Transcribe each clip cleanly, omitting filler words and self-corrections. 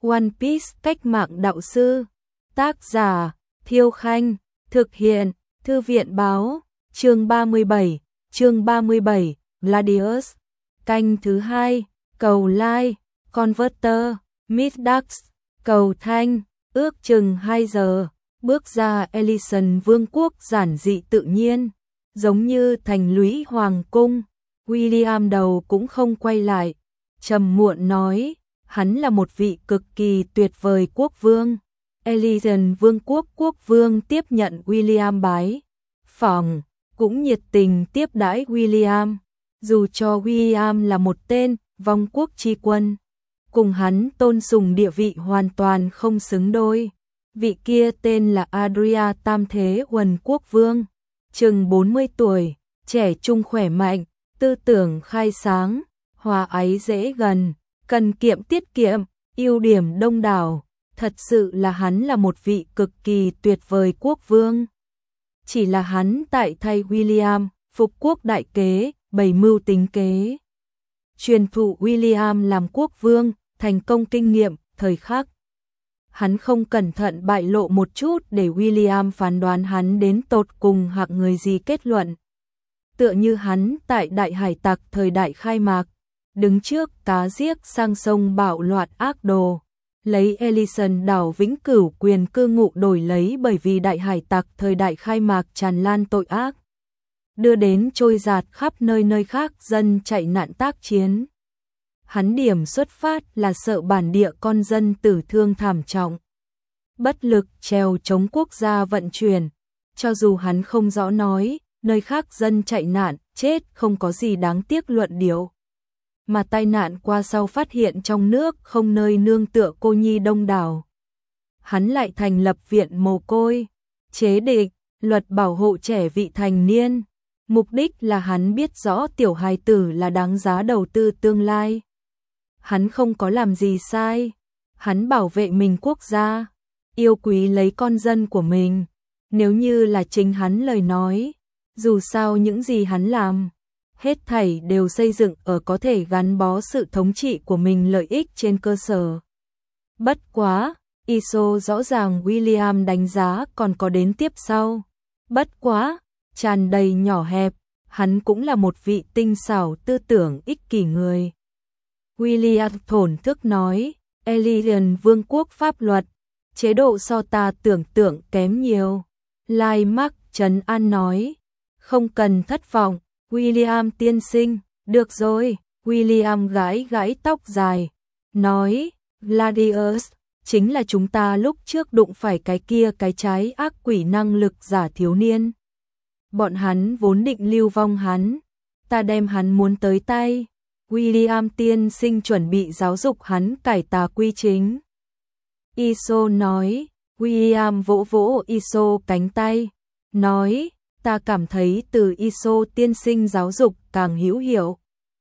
One Piece cách mạng đạo sư. Tác giả Thiêu Khanh. Thực hiện Thư viện Báo. Chương 37, Gladius. Canh thứ 2, cầu like, converter, Middax, cầu thanh, ước chừng 2 giờ, bước ra Elysian Vương quốc giản dị tự nhiên, giống như thành lũy hoàng cung. William đầu cũng không quay lại, trầm muộn nói, hắn là một vị cực kỳ tuyệt vời quốc vương. Elysian Vương quốc quốc vương tiếp nhận William bái phỏng, cũng nhiệt tình tiếp đãi William, dù cho William là một tên vong quốc chi quân, cùng hắn tôn sùng địa vị hoàn toàn không xứng đôi. Vị kia tên là Adria Tam Thế Uẩn quốc vương, chừng 40 tuổi, trẻ trung khỏe mạnh, tư tưởng khai sáng, hòa ái dễ gần, cần kiệm tiết kiệm, ưu điểm đông đảo, thật sự là hắn là một vị cực kỳ tuyệt vời quốc vương. Chỉ là hắn tại thay William, phục quốc đại kế, bày mưu tính kế. Truyền thụ William làm quốc vương, thành công kinh nghiệm, thời khắc. Hắn không cẩn thận bại lộ một chút để William phán đoán hắn đến tột cùng hạng người gì kết luận. Tựa như hắn tại đại hải tặc thời đại khai mạc, đứng trước cá giết sang sông bạo loạn ác đồ, lấy Elysian đảo vĩnh cửu quyền cư ngụ đổi lấy bởi vì đại hải tặc thời đại khai mạc tràn lan tội ác, đưa đến trôi giạt khắp nơi khác dân chạy nạn tác chiến. Hắn điểm xuất phát là sợ bản địa con dân tử thương thảm trọng, bất lực trèo chống quốc gia vận chuyển, cho dù hắn không rõ nói, nơi khác dân chạy nạn, chết không có gì đáng tiếc luận điệu. Mà tai nạn qua sau phát hiện trong nước không nơi nương tựa cô nhi đông đảo. Hắn lại thành lập viện mồ côi, chế định luật bảo hộ trẻ vị thành niên. Mục đích là hắn biết rõ tiểu hài tử là đáng giá đầu tư tương lai. Hắn không có làm gì sai, hắn bảo vệ mình quốc gia, yêu quý lấy con dân của mình. Nếu như là chính hắn lời nói, dù sao những gì hắn làm, hết thảy đều xây dựng ở có thể gắn bó sự thống trị của mình lợi ích trên cơ sở. Bất quá, ISO rõ ràng William đánh giá còn có đến tiếp sau. Bất quá, tràn đầy nhỏ hẹp, hắn cũng là một vị tinh xảo tư tưởng ích kỷ người. William thổn thức nói, Elysian Vương quốc pháp luật, chế độ so ta tưởng tượng kém nhiều. Lai Mark trấn an nói, không cần thất vọng, William tiên sinh, được rồi. William gãi tóc dài, nói, Gladius, chính là chúng ta lúc trước đụng phải cái kia cái trái ác quỷ năng lực giả thiếu niên. Bọn hắn vốn định lưu vong hắn, ta đem hắn muốn tới tay. William tiên sinh chuẩn bị giáo dục hắn cải tà quy chính. Iso nói, William vỗ vỗ Iso cánh tay, nói, ta cảm thấy từ Iso tiên sinh giáo dục càng hữu hiệu.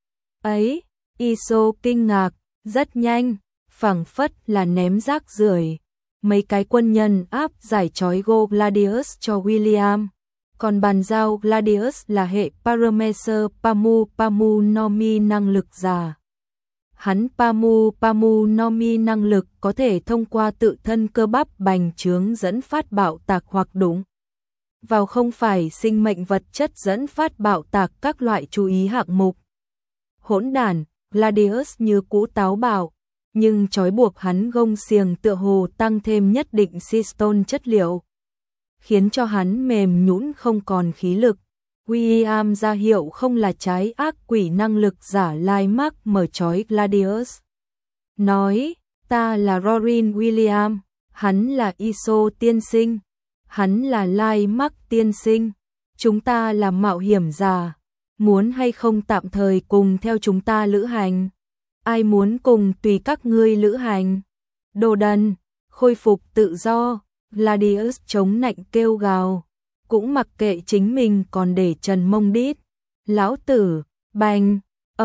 Ấy, Iso kinh ngạc, rất nhanh, phảng phất là ném rác rưởi. Mấy cái quân nhân áp giải trói Go Gladius cho William, còn bàn giao Gladius là hệ Paramecer Pamu Nomi năng lực giả. Hắn Pamu Nomi năng lực có thể thông qua tự thân cơ bắp bành trướng dẫn phát bạo tạc hoặc đụng vào không phải sinh mệnh vật chất dẫn phát bạo tạc các loại chú ý hạng mục. Hỗn đản, Gladius như cũ táo bạo, nhưng trói buộc hắn gông xiềng tựa hồ tăng thêm nhất định Sistone chất liệu, khiến cho hắn mềm nhũn không còn khí lực. William ra hiệu không là trái ác quỷ năng lực giả Lai Mark mở trói Gladius. Nói, ta là Rorin William, hắn là Iso tiên sinh, hắn là Lai Mark tiên sinh, chúng ta là mạo hiểm giả, muốn hay không tạm thời cùng theo chúng ta lữ hành? Ai muốn cùng tùy các ngươi lữ hành? Đồ đần, khôi phục tự do. Gladius chống nạnh kêu gào, cũng mặc kệ chính mình còn để trần mông đít. Lão tử, bành,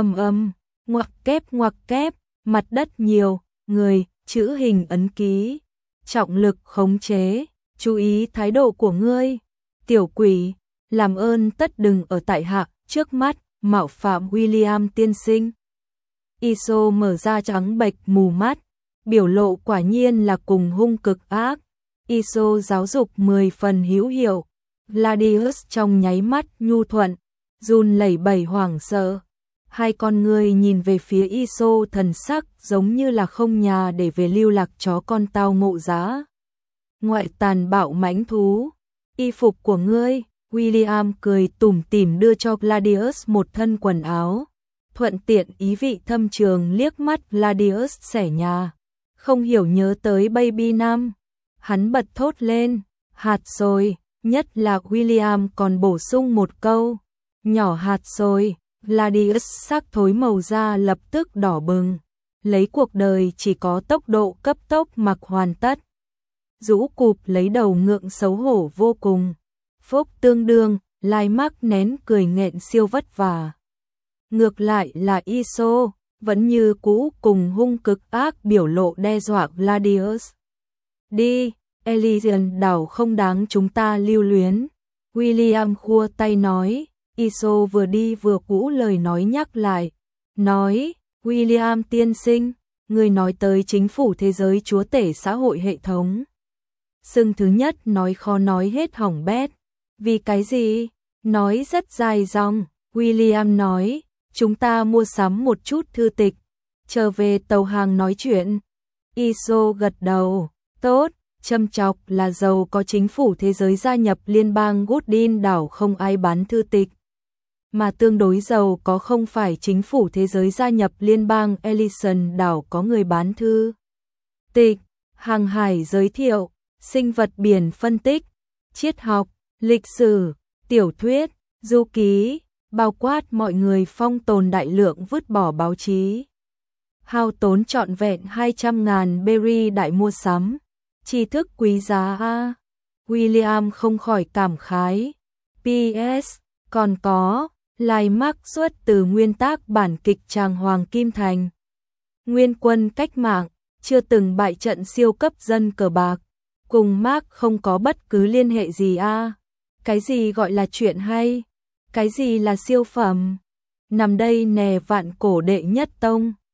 ngoặc kép, mặt đất nhiều, người, chữ hình ấn ký, trọng lực khống chế, chú ý thái độ của ngươi. Tiểu quỷ, làm ơn tất đừng ở tại hạ, trước mắt, mạo phạm William tiên sinh. Iso mở ra trắng bệch mù mắt, biểu lộ quả nhiên là cùng hung cực ác. Iso giáo dục 10 phần hữu hiệu. Gladius trong nháy mắt nhu thuận, run lẩy bẩy hoảng sợ. Hai con người nhìn về phía Iso, thần sắc giống như là không nhà để về lưu lạc chó con tao ngộ giá. Ngoại tàn bạo mãnh thú. Y phục của ngươi. William cười tủm tỉm đưa cho Gladius một thân quần áo. Thuận tiện ý vị thâm trường liếc mắt Gladius xẻ nhà. Không hiểu nhớ tới Baby Nam. Hắn bật thốt lên. Hạt rồi. Nhất là William còn bổ sung một câu. Nhỏ hạt rồi. Gladius sắc thối màu da lập tức đỏ bừng. Lấy cuộc đời chỉ có tốc độ cấp tốc mặc hoàn tất. Rũ cụp lấy đầu ngượng xấu hổ vô cùng. Phúc tương đương, Lai Mắc nén cười nghẹn siêu vất vả. Ngược lại là Iso, vẫn như cũ cùng hung cực ác biểu lộ đe dọa Gladius. Đi, Elysian đảo không đáng chúng ta lưu luyến. William khua tay nói. Iso vừa đi vừa cũ lời nói nhắc lại. Nói, William tiên sinh, người nói tới chính phủ thế giới chúa tể xã hội hệ thống. Xưng thứ nhất nói khó nói hết hỏng bét. Vì cái gì? Nói rất dài dòng. William nói, chúng ta mua sắm một chút thư tịch, trở về tàu hàng nói chuyện. Iso gật đầu, tốt, châm chọc là giàu có chính phủ thế giới gia nhập liên bang Goodin đảo không ai bán thư tịch. Mà tương đối giàu có không phải chính phủ thế giới gia nhập liên bang Ellison đảo có người bán thư tịch, hàng hải giới thiệu, sinh vật biển phân tích, triết học, lịch sử, tiểu thuyết, du ký, bao quát mọi người phong tồn đại lượng vứt bỏ báo chí. Hao tốn trọn vẹn 200.000 berry đại mua sắm, tri thức quý giá a. William không khỏi cảm khái. PS, còn có, Lai Mắc xuất từ nguyên tác bản kịch Tràng Hoàng Kim Thành. Nguyên quân cách mạng, chưa từng bại trận siêu cấp dân cờ bạc. Cùng Mark không có bất cứ liên hệ gì a. Cái gì gọi là chuyện hay? Cái gì là siêu phẩm? Nằm đây nè vạn cổ đệ nhất tông.